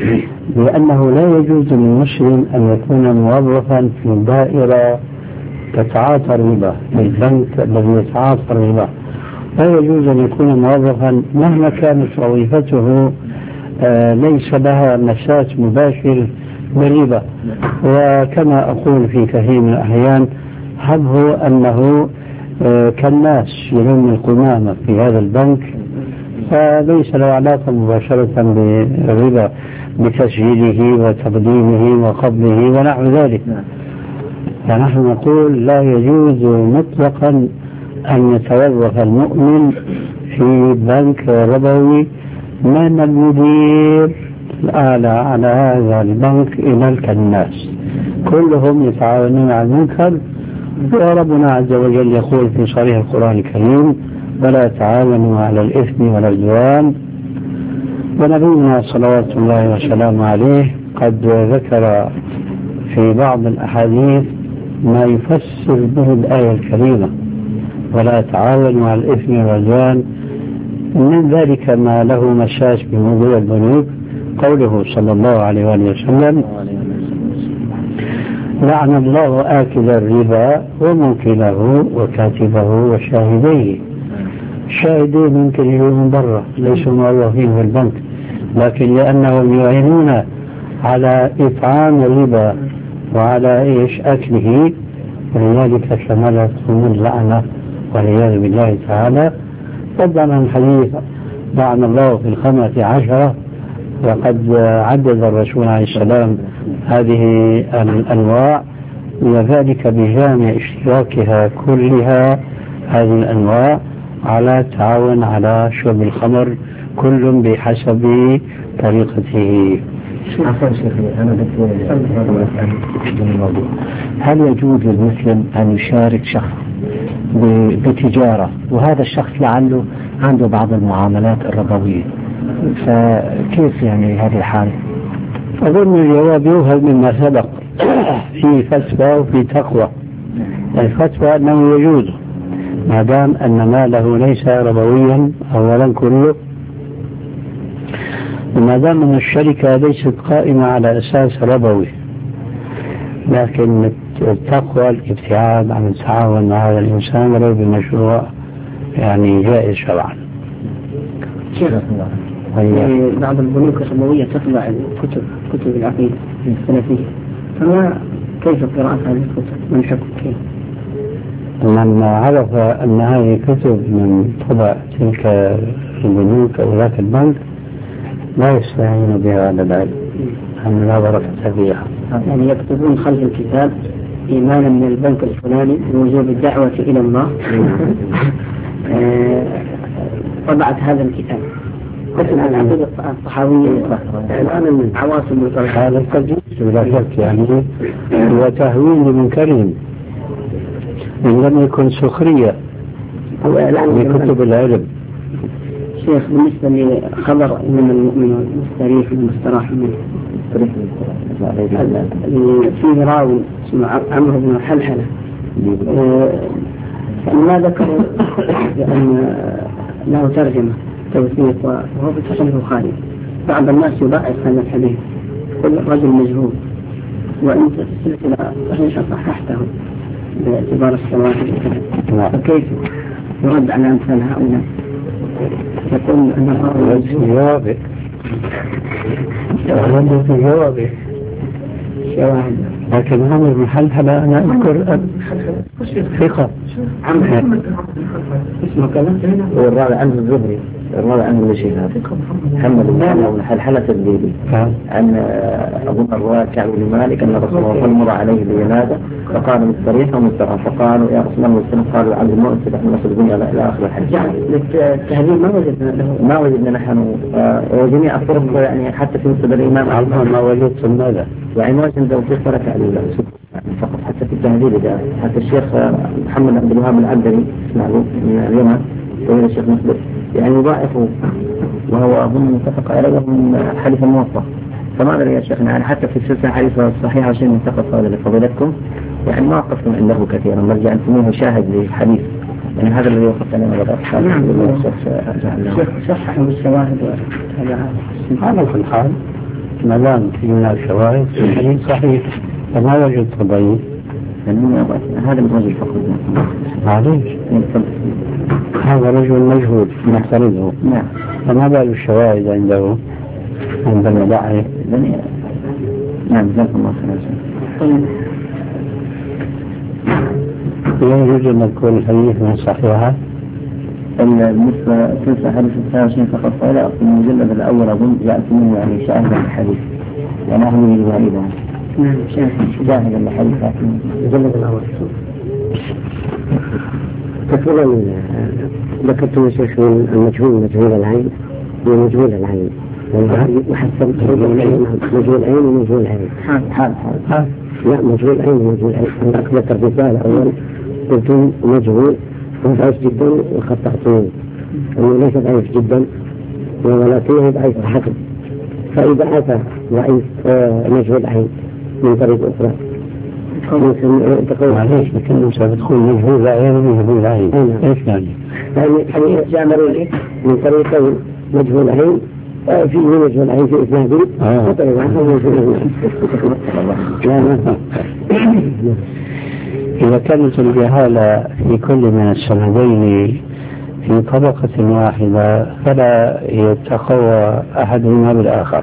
لأنه لا يجوز للمسلم أن يكون موظفا في دائرة تتعاطى الربا البنك الذي يتعاطى الربا لا يجوز أن يكون موظفا مهما كانت وظيفته آه ليس لها مساس مباشر بالربا. وكما أقول في كثير من الأحيان حظه أنه آه كالناس يلم القمامة في هذا البنك فليس له علاقة مباشرة بالربا بتسجيله وتقديمه وقبله ونحو ذلك. فنحن نقول لا يجوز مطلقا أن يتوظف المؤمن في بنك ربوي من المدير الأعلى على هذا البنك إلى الكناس كلهم يتعاونون على المنكر. وربنا عز وجل يقول في صريح القرآن الكريم ولا تعاونوا على الإثم والعدوان. ونبينا صلوات الله وسلامه عليه قد ذكر في بعض الأحاديث ما يفسر به الآية الكريمة ولا تعاونوا على الإثم والعدوان. من ذلك ما له مساس بموضوع البنوك قوله صلى الله عليه وآله وسلم لعن الله آكل الربا وموكله وكاتبه وشاهديه. الشاهدين ممكن يجوا من برا ليسوا موظفين في البنك لكن لأنهم يعينون على إطعام الربا وعلى إيش أكله ولذلك شملتهم اللعنة والعياذ بالله تعالى. طبعا الحديث لعن الله في الخمسة عشرة وقد عدد الرسول عليه السلام هذه الأنواع وذلك بجامع اشتراكها كلها هذه الأنواع على التعاون على شرب الخمر كل بحسب طريقته. عفوا شيخي أنا الموضوع هل يجوز للمسلم أن يشارك شخص بتجارة وهذا الشخص لعله عنده بعض المعاملات الربوية فكيف يعني هذه الحالة؟ أظن الجواب يوهل مما سبق في فتوى وفي تقوى. الفتوى أنه يجوز ما دام أن ماله ليس ربويا أولا كله وما دام أن الشركة ليست قائمة على أساس ربوي. لكن التقوى الابتعاد عن التعاون مع هذا الإنسان ولو بمشروع يعني جائز شرعا. يعني بعض البنوك الربوية تطبع الكتب كتب العقيدة السلفية فما كيف قراءة هذه الكتب من حكم كيف؟ من عرف أن هذه الكتب من طبع تلك البنوك أو ذاك البنك لا يستعين بها على العلم أن لا بركة فيها. يعني يكتبون خلف الكتاب إيمانا من البنك الفلاني بوجوب الدعوة إلى الله طبعت هذا الكتاب كتب العقيدة الصحاوية الآن عواصم هذا قد لا شك يعني هو تهوين لمنكرهم إن لم يكن سخرية لكتب العلم. شيخ بالنسبة لخبر إنما المؤمن مستريح ومستراح منه فيه راوي اسمه عمرو بن حلحلة ما ذكروا بأن له ترجمة توثيق وهو في صحيح البخاري. بعض الناس يضعف هذا الحديث كل رجل مجهول وأنت في السلسلة صحيحة صححته باعتبار الشواهد فكيف يرد على أمثال هؤلاء يقول أن الراوي جوابه في جوابه شواهد. لكن عمرو بن حلحلة أنا أذكر ثقة اسمه كذا هو الراوي عنه الزهري الراوي عنه الشيخ محمد بن حلحلة الزبيدي أن أظن الرواية كعب بن مالك أن رسول الله مر عليه بجنازة فقال مستريح ومستراح فقالوا يا رسول الله والسلام قالوا عبد المؤمن نحن نصل إلى آخر الحديث. التهذيب ما وجدنا له ما وجدنا نحن وجميع الطرق يعني حتى في مسند الإمام أحمد ما وجدت ماذا يعني ما وجد توثيق ولا تعليل فقط حتى في التهذيب جاء حتى الشيخ محمد عبد الوهاب العبدري اسمعوا من اليمن وهو الشيخ مسلم يعني يضاعفه وهو أظن متفق عليه من حديث الموطأ. فما أدري يا شيخنا يعني حتى في السلسلة حديثة الصحيحة شيء متفق هذا لفضيلتكم يعني ما وقفتم عنده كثيرا نرجع نسميه شاهد للحديث يعني هذا الذي وقفت عليه وقفت نعم صححوا الشواهد هذا في الحال ما دام في من الشواهد الحديث صحيح فما وجد تضييع هذا الرجل فقط. معليش هذا رجل مجهود نفترضه. نعم. فما بال الشواهد عنده عند المدعي؟ نعم جزاك الله خير. طيب يجوز أن نذكر الحديث من صحيحة؟ بالنسبة لسلسلة حديث الثلاثين فقط قال في المجلد الأول أظن يأتي منه يعني شاهد الحديث يعني أهل الجوائدة. نعم شاهد الحديث في المجلد الأول. تقريبا ذكرت شيخ المجهول مجهول العين ومجهول العين وحسب مجهول العين ومجهول العين. حال حال لا مجهول العين ومجهول العين. أنا أكبر الرسالة أول قلت مجهول ضعيف جدا وخطأتني أنه ليس ضعيف جدا ولكنه ضعيف حسب. فإذا أتى ضعيف مجهول عين من طريق أخرى تقول معليش لكنه سيدخل مجهول عين ومجهول عين. إيش يعني؟ يعني جامروا لي من طريق مجهول عين في مجهول عين في إسنادي وطريق آخر مجهول عين. إذا كانت الجهالة في كل من السندين في طبقة واحدة فلا يتقوى أحدهما بالآخر.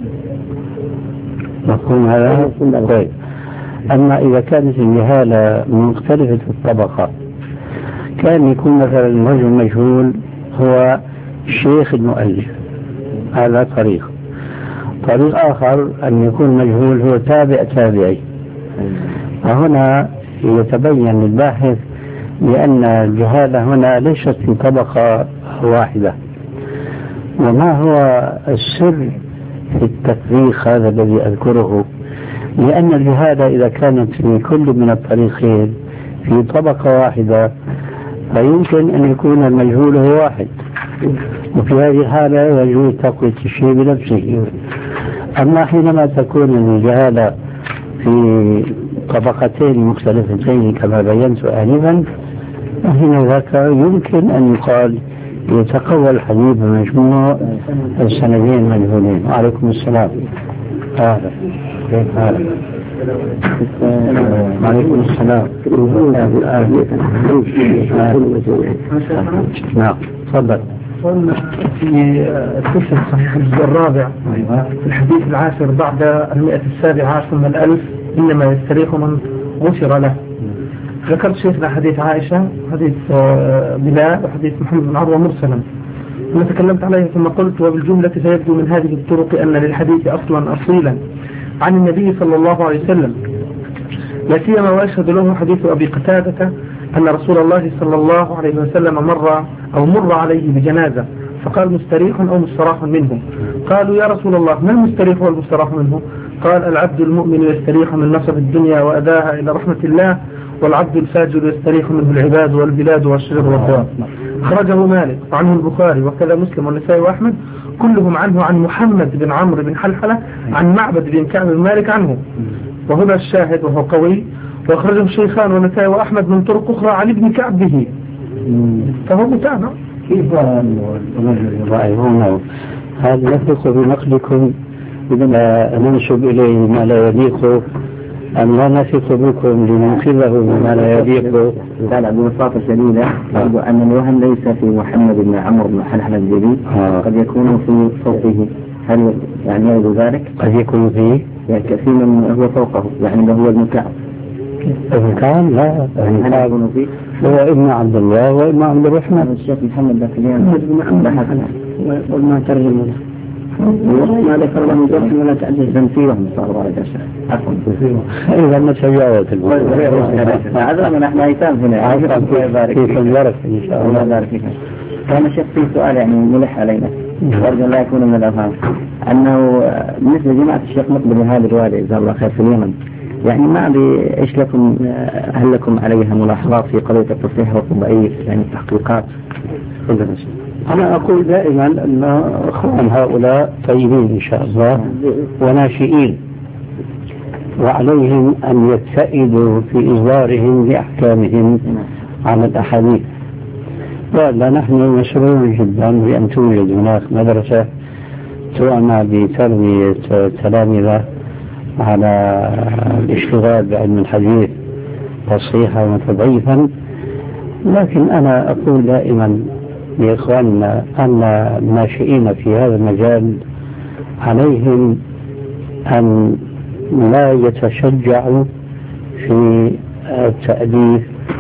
مفهوم هذا؟ طيب. أما إذا كانت الجهالة مختلفة الطبقة كان يكون مثلا الرجل مجهول هو شيخ المؤلف، هذا طريق. طريق آخر أن يكون مجهول هو تابع تابعي. وهنا يتبين للباحث لأن الجهالة هنا ليست في طبقة واحدة. وما هو السر في التفريق هذا الذي أذكره؟ لأن الجهالة إذا كانت في كل من الطريقين في طبقة واحدة فيمكن أن يكون المجهول هو واحد، وفي هذه الحالة يجوز تقوية الشيء بنفسه. أما حينما تكون الجهالة في طبقتين مختلفتين كما بينت آنفا فهنا ذاك يمكن أن يقال يتقوى الحديث بمجموع السندين مجهولين. وعليكم السلام. هذا كيف هذا؟ وعليكم السلام. نعم تفضل. في السلسلة صحيح الجزء الرابع في الحديث العاشر بعد المئة السابعة عشر من الألف إنما يستريح من غفر له. ذكرت شيخنا حديث عائشة حديث بلال وحديث محمد بن عروة مرسلا أنا تكلمت عليه ثم قلت وبالجملة سيبدو من هذه الطرق أن للحديث أصلا أصيلا عن النبي صلى الله عليه وسلم، لا سيما ويشهد له حديث أبي قتادة أن رسول الله صلى الله عليه وسلم مر أو مر عليه بجنازة فقال مستريح أو مستراح منه. قالوا يا رسول الله ما المستريح والمستراح منه؟ قال العبد المؤمن يستريح من نصب الدنيا وأداها إلى رحمة الله، والعبد الفاجر يستريح منه العباد والبلاد والشجر والدواب. أخرجه مالك وعنه البخاري وكذا مسلم والنسائي وأحمد كلهم عنه عن محمد بن عمرو بن حلحلة عن معبد بن كعب بن مالك عنه، وهنا الشاهد وهو قوي. وأخرجه الشيخان والنسائي وأحمد من طرق أخرى عن ابن كعب به فهو متابع. كيف يضاعفونه؟ هل نثق بنقلكم إذا ننسب إليه ما لا يليق أم لا نثق بكم لننقذه بما لا يليق؟ قال ببساطة شديدة يبدو أن الوهم ليس في محمد بن عمرو بن حلحلة الجليل، قد يكون في فوقه. هل يعني يريد ذلك؟ قد يكون فيه يعني كثير من هو فوقه يعني هو ابن كعب. ابن كعب لا ابن كعب هو ابن عبد الله وابن عبد الرحمن. الشيخ محمد بكريان ويقول ما ترجم له ما ذكر له جرح ولا تعديل إذن في وهم صار ورد أشياء عفوا إذا ما تجاوزت هذا نحن أيتام هنا كيف نبارك إن شاء الله. الله فيك. كان شيخ في سؤال يعني ملح علينا وأرجو الله يكون من الأفهام أنه بالنسبة لجماعة الشيخ مقبل هذه الرواية جزاه الله خير في اليمن، يعني ما أدري إيش لكم هل لكم عليها ملاحظات في قضية التصحيح والضعيف يعني تحقيقات؟ أنا أقول دائما أن أخوان هؤلاء طيبين إن شاء الله وناشئين، وعليهم أن يتسئدوا في إصدارهم بأحكامهم على الأحاديث. ولا نحن مسرورون جدا بأن توجد هناك مدرسة تعنى بتربية تلامذة على الاشتغال بعلم الحديث تصحيحا وتضعيفا، لكن أنا أقول دائما لإخواننا أن الناشئين في هذا المجال عليهم أن لا يتشجعوا في التأليف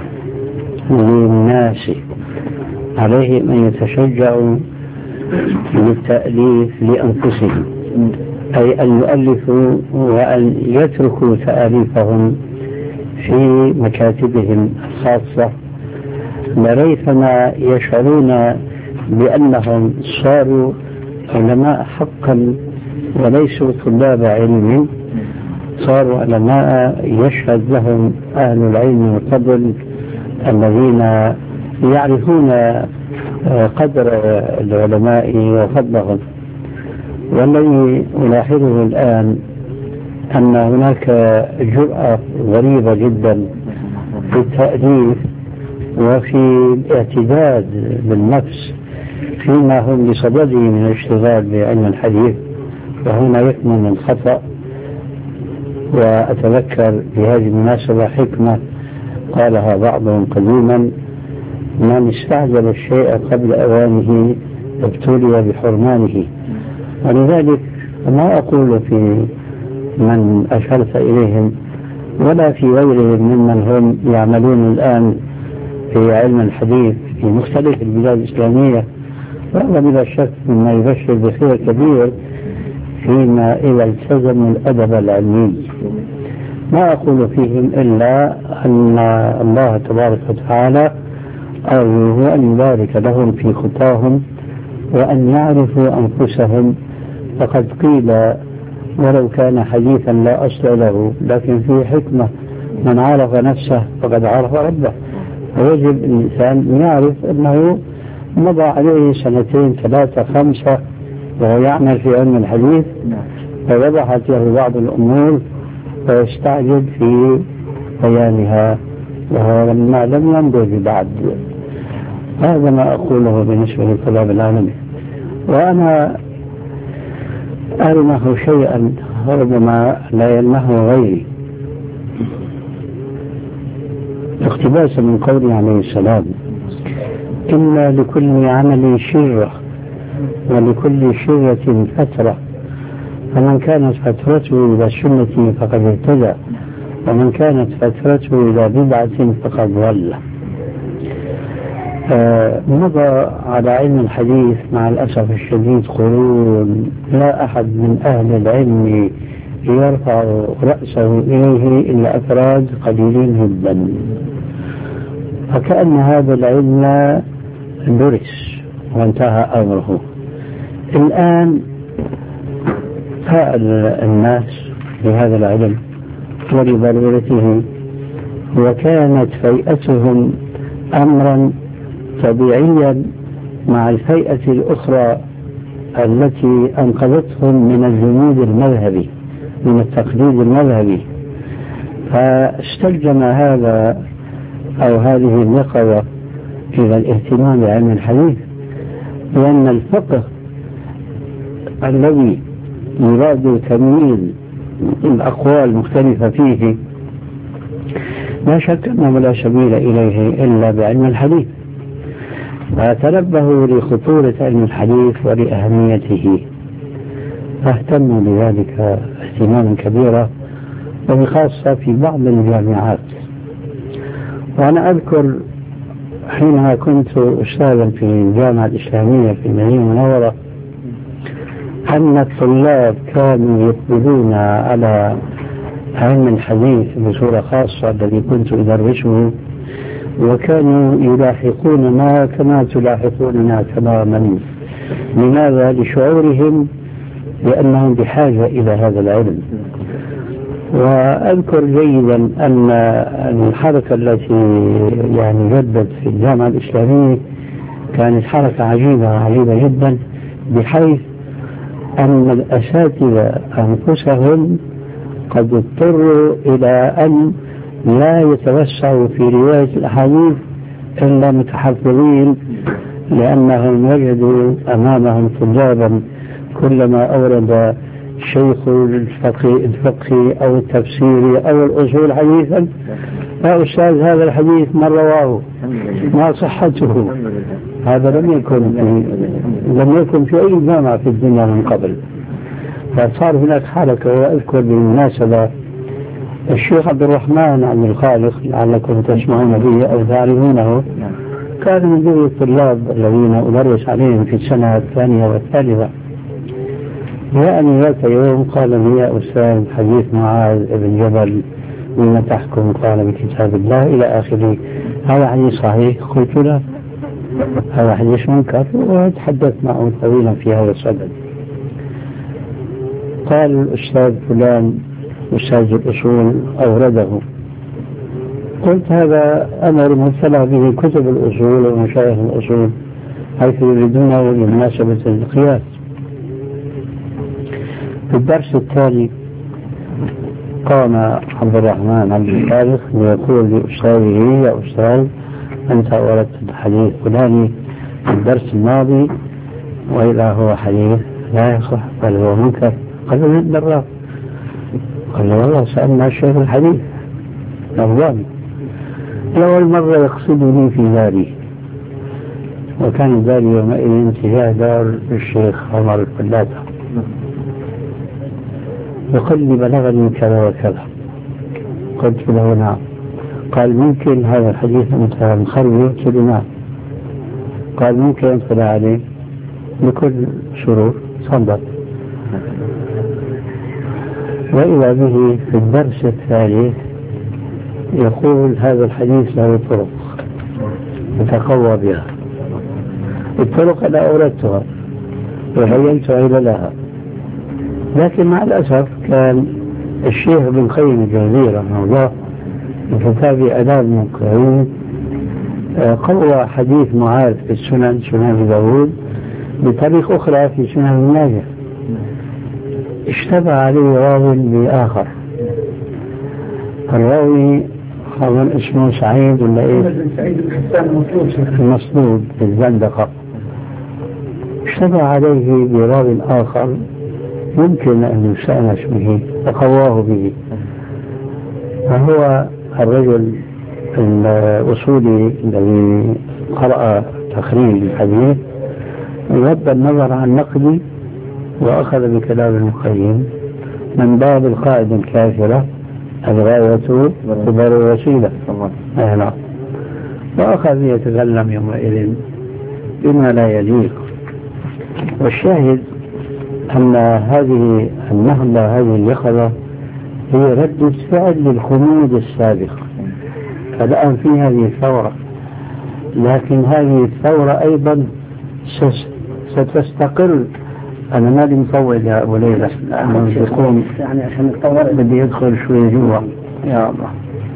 للناس، عليهم أن يتشجعوا للتأليف لأنفسهم، أي أن يؤلفوا وأن يتركوا تأليفهم في مكاتبهم الخاصة، لريثما يشعرون بأنهم صاروا علماء حقا وليسوا طلاب علم، صاروا علماء يشهد لهم أهل العلم والفضل الذين يعرفون قدر العلماء وفضلهم. والذي ألاحظه الآن أن هناك جرأة غريبة جدا في التأليف وفي الاعتداد بالنفس فيما هم بصدده من الاشتغال بعلم الحديث، وهنا يكمن الخطأ. وأتذكر بهذه المناسبة حكمة قالها بعضهم قديما: من استعجل الشيء قبل أوانه ابتلي بحرمانه. ولذلك ما أقول في من أشرت إليهم ولا في غيرهم ممن هم يعملون الآن في علم الحديث في مختلف البلاد الإسلامية، وهذا بلا شك مما يبشر بخير كبير فيما إذا التزموا الأدب العلمي. ما أقول فيهم إلا أن الله تبارك وتعالى أرجو أن يبارك لهم في خطاهم وأن يعرفوا أنفسهم. فقد قيل ولو كان حديثا لا أصل له، لكن فيه حكمة: من عرف نفسه فقد عرف ربه. ويجب الإنسان يعرف أنه مضى عليه سنتين ثلاثة خمسة وهو يعمل في علم الحديث، فوضحت له بعض الأمور فيستعجل في بيانها وهو لما لم ينضج بعد. هذا ما أقوله بالنسبة للطلاب العالمي. وأنا ألمح شيئا ربما لا يلمحه غيري، اقتباسا من قوله عليه السلام: إن لكل عمل شرة ولكل شرة فترة، فمن كانت فترته إلى السنة فقد اهتدى، ومن كانت فترته إلى بدعة فقد ضل. آه مضى على علم الحديث مع الأسف الشديد قرون لا أحد من أهل العلم يرفع رأسه إليه إلا أفراد قليلين جدا، فكأن هذا العلم درس وانتهى أمره. الآن سأل الناس بهذا العلم ولضرورته، وكانت فيئتهم أمرا طبيعيا مع الفئة الأخرى التي أنقذتهم من الجمود المذهبي، من التقليد المذهبي. فاستلزم هذا أو هذه اليقظة إلى الاهتمام بعلم الحديث، لأن الفقه الذي يراد تمييز الأقوال المختلفة فيه لا شك أنه لا سبيل إليه إلا بعلم الحديث. فتنبهوا لخطورة علم الحديث ولأهميته، فاهتموا بذلك اهتماما كبيرا، وبخاصة في بعض الجامعات. وأنا أذكر حينما كنت أستاذا في الجامعة الإسلامية في المدينة المنورة أن الطلاب كانوا يقبلون على علم الحديث بصورة خاصة الذي كنت أدرسه، وكانوا يلاحقوننا كما تلاحقوننا تماما. لماذا؟ لشعورهم بأنهم بحاجة إلى هذا العلم. وأذكر جيدا أن الحركة التي يعني جدت في الجامعة الإسلامية كانت حركة عجيبة عجيبة جدا، بحيث أن الأساتذة أنفسهم قد اضطروا إلى أن لا يتوسعوا في رواية الأحاديث إلا متحفظين، لأنهم وجدوا أمامهم طلابا كلما أورد الشيخ الفقهي الفقهي أو التفسيري أو الأصول حديثا، يا أستاذ هذا الحديث من رواه ما صحته، هذا لم يكن في لم يكن في أي جامعة في الدنيا من قبل. فصار هناك حركة. وأذكر بالمناسبة الشيخ عبد الرحمن عبد الخالق لعلكم تسمعون به أو تعرفونه، كان من ذوي الطلاب الذين أدرس عليهم في السنة الثانية والثالثة. جاءني ذات يوم قال لي يا أستاذ حديث معاذ بن جبل بما تحكم؟ قال بكتاب الله إلى آخره. هذا حديث صحيح؟ قلت له هذا حديث منكر، وتحدث معه طويلا في هذا الصدد. قال الأستاذ فلان أستاذ الأصول أورده. قلت هذا أمر مبتلى به كتب الأصول ومشايخ الأصول حيث يريدونه لمناسبة القياس. في الدرس التالي قام عبد الرحمن عبد الخالق ليقول لأستاذه يا أستاذ أنت أوردت الحديث فلاني في الدرس الماضي وإذا هو حديث لا يصح بل هو منكر. قال له من الراء؟ قال له والله سألنا الشيخ الحديث أفضل. أول مرة يقصدني في داري، وكان داري يومئذ اتجاه دار الشيخ عمر الفلاتة. يقول لي بلغني كذا وكذا. قلت له نعم. قال ممكن هذا الحديث أنت مخرجه؟ قلت له نعم. قال ممكن أدخل عليه بكل سرور؟ صدق. وإذا به في الدرس الثالث يقول هذا الحديث له طرق يتقوى بها. الطرق أنا أوردتها وبينت عللها، لكن مع الأسف كان الشيخ ابن قيم الجوزية رحمه الله في كتاب آداب المقرئين قوى حديث معاذ في السنن سنن داود بطريق أخرى في سنن ابن ماجه. اشتبه عليه راوي بآخر، الراوي أظن اسمه سعيد ولا إيه؟ المصلوب في الزندقة. اشتبه عليه براوي آخر يمكن أن يستأنس به وقواه به، فهو الرجل الأصولي الذي قرأ تخريج الحديث غض النظر عن نقدي وأخذ بكلام المقيم من باب القاعدة الكافرة الغاية تبرر الوسيلة. نعم. وأخذ يتكلم يومئذ بما لا يليق. والشاهد أن هذه النهضة هذه اليقظة هي ردة فعل للخمود السابق. فالآن في هذه الثورة، لكن هذه الثورة أيضا ستستقر. أنا ما لي مطول يا أبو ليلى لأنه يقوم يعني عشان نتطور بدي يدخل شوي جوا يا الله.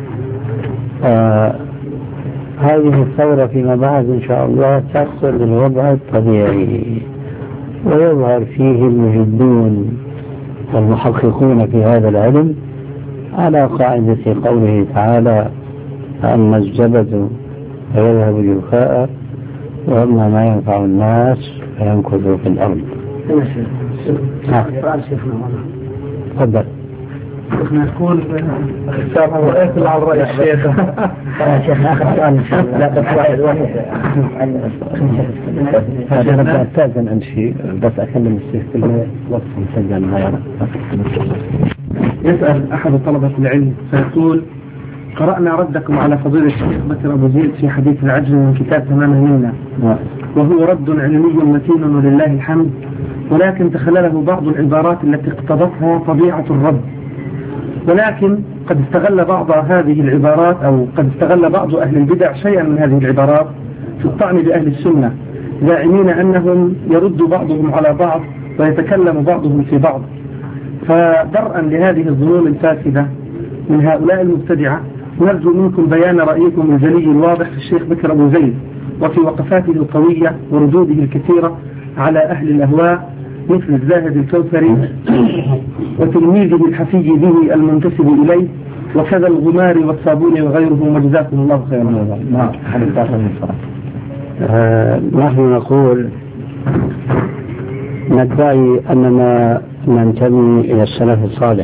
آه هذه الثورة فيما بعد إن شاء الله تصل للوضع الطبيعي ويظهر فيه المجدون والمحققون في هذا العلم على قاعدة قوله تعالى أما الزبد فيذهب جفاء وأما ما ينفع الناس فيمكث في الأرض. تفضل. احنا نكون اختار رؤيت على الرأي الشيخ. يا شيخ آخر سؤال إن شاء الله. لا بس واحد واحد. أنا بدي أستأذن عن شيء بس أكلم الشيخ في الوقت مسجل ما يسأل أحد طلبة العلم فيقول قرأنا ردكم على فضيلة الشيخ بكر أبو زيد في حديث العجل من كتاب تمام منا، وهو رد علمي متين ولله الحمد، ولكن تخلله بعض العبارات التي اقتضتها طبيعة الرد، ولكن قد استغل بعض هذه العبارات أو قد استغل بعض أهل البدع شيئا من هذه العبارات في الطعن بأهل السنة، زاعمين أنهم يرد بعضهم على بعض ويتكلم بعضهم في بعض. فدرءا لهذه الظنون الفاسدة من هؤلاء المبتدعة نرجو منكم بيان رأيكم الجلي الواضح في الشيخ بكر أبو زيد وفي وقفاته القوية وردوده الكثيرة على أهل الأهواء مثل الزاهد الكوثري وتلميذه الحفي به المنتسب إليه وكذا الغمار والصابون وغيرهم، وجزاكم الله خيرا. آه نحن نقول ندعي أننا ننتمي إلى السلف الصالح،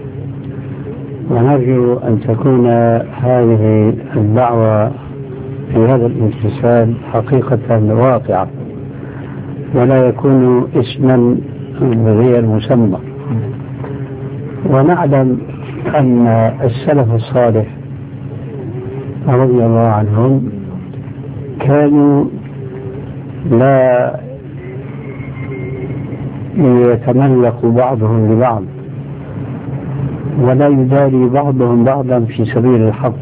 ونرجو أن تكون هذه الدعوة في هذا الانتساب حقيقة واقعة، ولا يكون اسما غير مسمى. ونعلم أن السلف الصالح رضي الله عنهم كانوا لا يتملق بعضهم لبعض، ولا يداري بعضهم بعضا في سبيل الحق.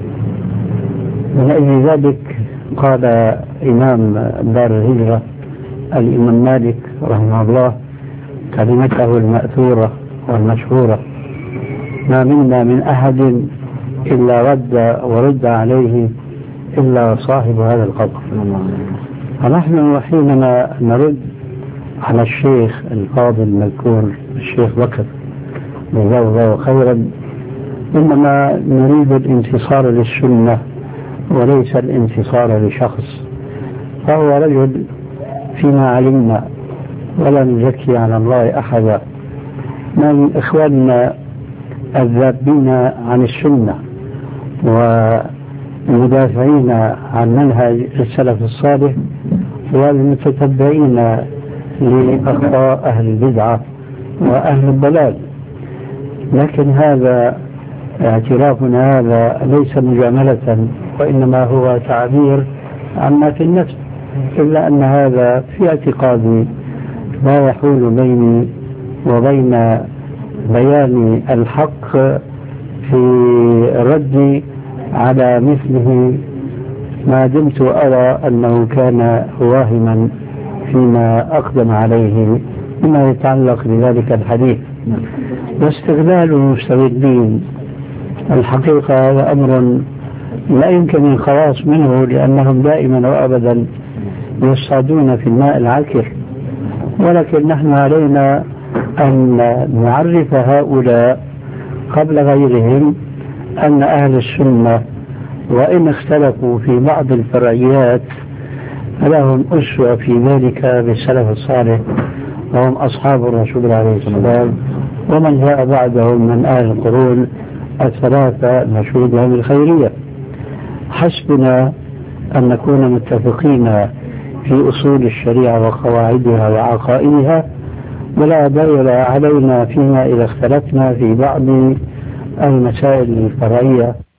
ولأجل ذلك قال إمام دار الهجرة الإمام مالك رحمه الله كلمته المأثورة والمشهورة: ما منا من أحد إلا رد ورد عليه إلا صاحب هذا القبر. ونحن حينما نرد على الشيخ القاضي المذكور الشيخ بكر جزاه الله خيرا، إنما نريد الانتصار للسنة وليس الانتصار لشخص، فهو رجل فيما علمنا ولا نزكي على الله أحدا من إخواننا الذابين عن السنة والمدافعين عن منهج السلف الصالح والمتتبعين لأخطاء أهل البدعة وأهل الضلال. لكن هذا اعترافنا هذا ليس مجاملة، وإنما هو تعبير عما في النفس، إلا أن هذا في اعتقادي لا يحول بيني وبين بيان الحق في الرد على مثله ما دمت أرى أنه كان واهما فيما أقدم عليه مما يتعلق بذلك الحديث. واستغلال المستغلين الحقيقة هذا أمر لا يمكن الخلاص منه، لأنهم دائما وأبدا يصطادون في الماء العكر. ولكن نحن علينا أن نعرف هؤلاء قبل غيرهم أن أهل السنة وإن اختلفوا في بعض الفرعيات فلهم أسوة في ذلك بالسلف الصالح، وهم أصحاب الرسول عليه السلام ومن جاء بعدهم من أهل القرون الثلاثة المشهود لهم الخيرية. حسبنا أن نكون متفقين في أصول الشريعة وقواعدها وعقائدها، ولا دليل علينا فيما إذا اختلفنا في بعض المسائل الفرعية.